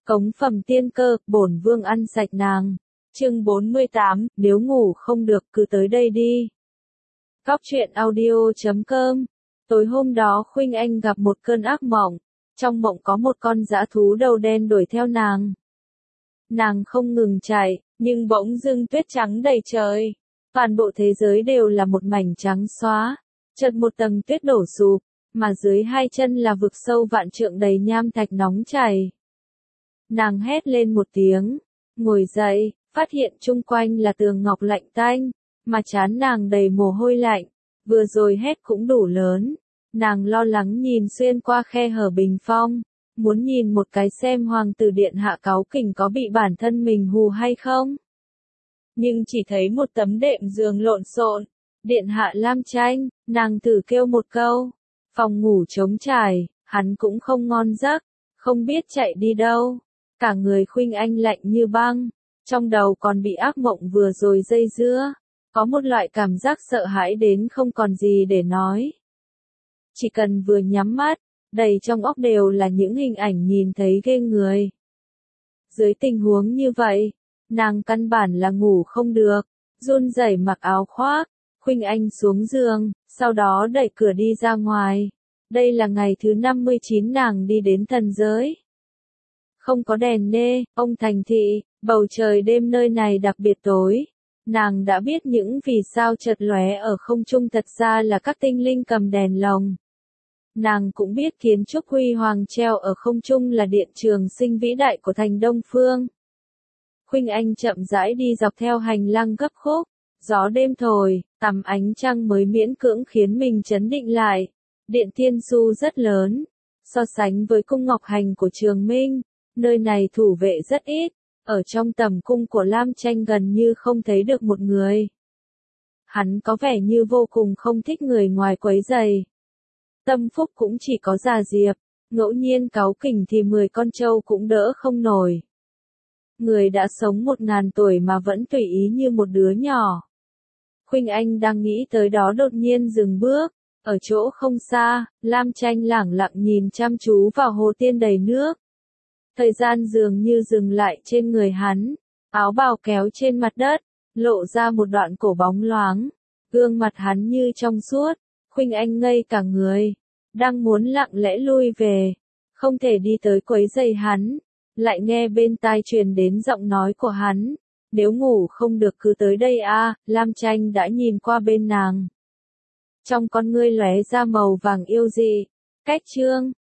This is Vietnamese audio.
Cống phẩm tiên cơ, bổn vương ăn sạch nàng. Chương 48, nếu ngủ không được cứ tới đây đi. Góc truyện audio.com. Tối hôm đó Khuynh Anh gặp một cơn ác mộng. Trong mộng có một con dã thú đầu đen đuổi theo nàng. Nàng không ngừng chạy, nhưng bỗng dưng tuyết trắng đầy trời. Toàn bộ thế giới đều là một mảnh trắng xóa. Chợt một tầng tuyết đổ sụp, mà dưới hai chân là vực sâu vạn trượng đầy nham thạch nóng chảy. Nàng hét lên một tiếng, ngồi dậy, phát hiện chung quanh là tường ngọc lạnh tanh, mà trán nàng đầy mồ hôi lạnh, vừa rồi hét cũng đủ lớn. Nàng lo lắng nhìn xuyên qua khe hở bình phong, muốn nhìn một cái xem hoàng tử điện hạ cáu kỉnh có bị bản thân mình hù hay không. Nhưng chỉ thấy một tấm đệm giường lộn xộn, điện hạ Lam Tranh, nàng thử kêu một câu, phòng ngủ trống trải, hắn cũng không ngon giấc, không biết chạy đi đâu. Cả người Khuynh Anh lạnh như băng, trong đầu còn bị ác mộng vừa rồi dây dưa, có một loại cảm giác sợ hãi đến không còn gì để nói. Chỉ cần vừa nhắm mắt, đầy trong óc đều là những hình ảnh nhìn thấy ghê người. Dưới tình huống như vậy, nàng căn bản là ngủ không được, run rẩy mặc áo khoác, Khuynh Anh xuống giường, sau đó đẩy cửa đi ra ngoài. Đây là ngày thứ 59 nàng đi đến thần giới. Không có đèn nê, ông thành thị, bầu trời đêm nơi này đặc biệt tối. Nàng đã biết những vì sao chợt lóe ở không trung thật ra là các tinh linh cầm đèn lồng. Nàng cũng biết kiến trúc huy hoàng treo ở không trung là điện trường sinh vĩ đại của thành Đông Phương. Khuynh Anh chậm rãi đi dọc theo hành lang gấp khúc, gió đêm thổi, tầm ánh trăng mới miễn cưỡng khiến mình trấn định lại. Điện Thiên Su rất lớn, so sánh với cung Ngọc Hành của Trường Minh, nơi này thủ vệ rất ít, ở trong tầm cung của Lam Tranh gần như không thấy được một người. Hắn có vẻ như vô cùng không thích người ngoài quấy rầy. Tâm phúc cũng chỉ có Già Diệp, ngẫu nhiên cáu kỉnh thì 10 con trâu cũng đỡ không nổi. Người đã sống 1000 tuổi mà vẫn tùy ý như một đứa nhỏ. Khuynh Anh đang nghĩ tới đó đột nhiên dừng bước, ở chỗ không xa, Lam Tranh lẳng lặng nhìn chăm chú vào hồ tiên đầy nước. Thời gian dường như dừng lại trên người hắn, áo bào kéo trên mặt đất, lộ ra một đoạn cổ bóng loáng, gương mặt hắn như trong suốt. Khuynh Anh ngây cả người, đang muốn lặng lẽ lui về, không thể đi tới quấy rầy hắn, lại nghe bên tai truyền đến giọng nói của hắn, nếu ngủ không được cứ tới đây a. Lam Tranh đã nhìn qua bên nàng. Trong con ngươi lóe ra màu vàng yêu dị. Cách chương